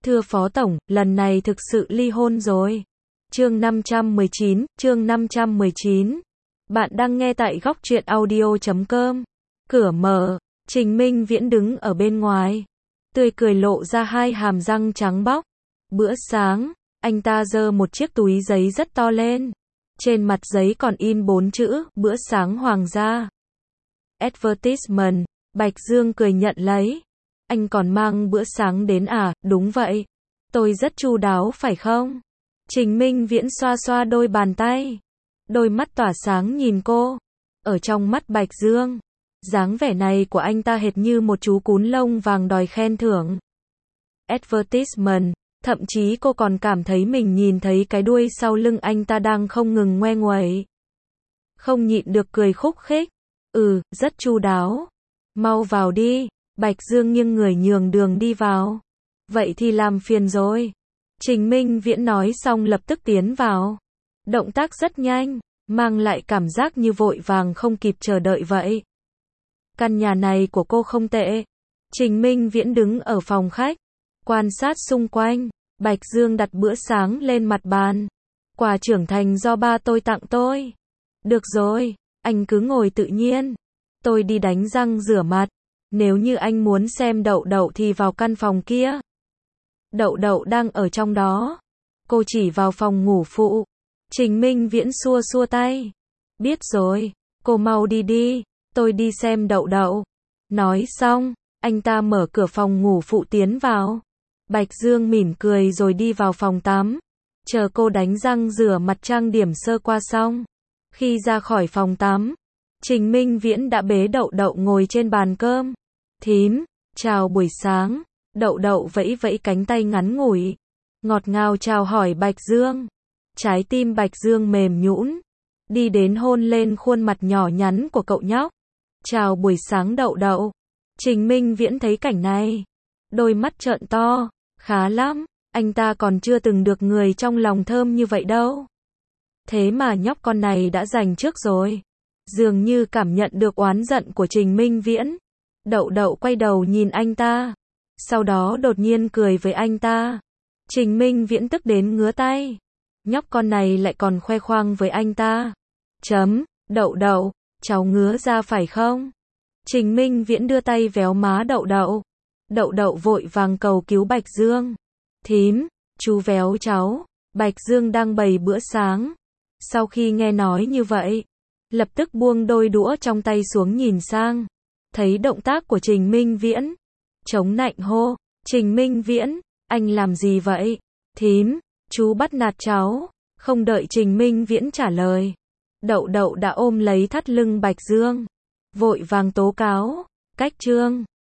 Thưa Phó Tổng, lần này thực sự ly hôn rồi. Chương 519. Bạn đang nghe tại góc truyện audio.com. Cửa mở, Trình Minh Viễn đứng ở bên ngoài. Tươi cười lộ ra hai hàm răng trắng bóc. Bữa sáng, anh ta giơ một chiếc túi giấy rất to lên. Trên mặt giấy còn in 4 chữ, bữa sáng hoàng gia. Advertisement, Bạch Dương cười nhận lấy. Anh còn mang bữa sáng đến à? Đúng vậy. Tôi rất chu đáo phải không? Trình Minh Viễn xoa xoa đôi bàn tay. Đôi mắt tỏa sáng nhìn cô. Ở trong mắt Bạch Dương, dáng vẻ này của anh ta hệt như một chú cún lông vàng đòi khen thưởng. Advertisement, thậm chí cô còn cảm thấy mình nhìn thấy cái đuôi sau lưng anh ta đang không ngừng ngoe nguẩy. Không nhịn được cười khúc khích. Rất chu đáo. Mau vào đi. Bạch Dương nghiêng người nhường đường đi vào. Vậy thì làm phiền rồi. Trình Minh Viễn nói xong lập tức tiến vào. Động tác rất nhanh, mang lại cảm giác như vội vàng không kịp chờ đợi vậy. Căn nhà này của cô không tệ. Trình Minh Viễn đứng ở phòng khách, quan sát xung quanh. Bạch Dương đặt bữa sáng lên mặt bàn. Quà trưởng thành do ba tôi tặng tôi. Được rồi, anh cứ ngồi tự nhiên. Tôi đi đánh răng rửa mặt. Nếu như anh muốn xem Đậu Đậu thì vào căn phòng kia. Đậu Đậu đang ở trong đó. Cô chỉ vào phòng ngủ phụ. Trình Minh Viễn xua xua tay. Biết rồi, cô mau đi đi, tôi đi xem Đậu Đậu. Nói xong, anh ta mở cửa phòng ngủ phụ tiến vào. Bạch Dương mỉm cười rồi đi vào phòng tắm. Chờ cô đánh răng rửa mặt trang điểm sơ qua xong. Khi ra khỏi phòng tắm, Trình Minh Viễn đã bế Đậu Đậu ngồi trên bàn cơm. Thím, chào buổi sáng. Đậu Đậu vẫy vẫy cánh tay ngắn ngủi, ngọt ngào chào hỏi Bạch Dương. Trái tim Bạch Dương mềm nhũn, đi đến hôn lên khuôn mặt nhỏ nhắn của cậu nhóc. Chào buổi sáng Đậu Đậu. Trình Minh Viễn thấy cảnh này, đôi mắt trợn to. Khá lắm, anh ta còn chưa từng được người trong lòng thơm như vậy đâu. Thế mà nhóc con này đã giành trước rồi. Dường như cảm nhận được oán giận của Trình Minh Viễn. Đậu Đậu quay đầu nhìn anh ta, sau đó đột nhiên cười với anh ta. Trình Minh Viễn tức đến ngứa tay. Nhóc con này lại còn khoe khoang với anh ta. Đậu Đậu, cháu ngứa ra phải không? Trình Minh Viễn đưa tay véo má Đậu Đậu. Đậu Đậu vội vàng cầu cứu Bạch Dương. Thím, chú véo cháu. Bạch Dương đang bày bữa sáng. Sau khi nghe nói như vậy, lập tức buông đôi đũa trong tay xuống nhìn sang. Thấy động tác của Trình Minh Viễn, chống nạnh hô. Trình Minh Viễn, anh làm gì vậy? Thím, chú bắt nạt cháu. Không đợi Trình Minh Viễn trả lời, Đậu Đậu đã ôm lấy thắt lưng Bạch Dương, vội vàng tố cáo. Cách Trương.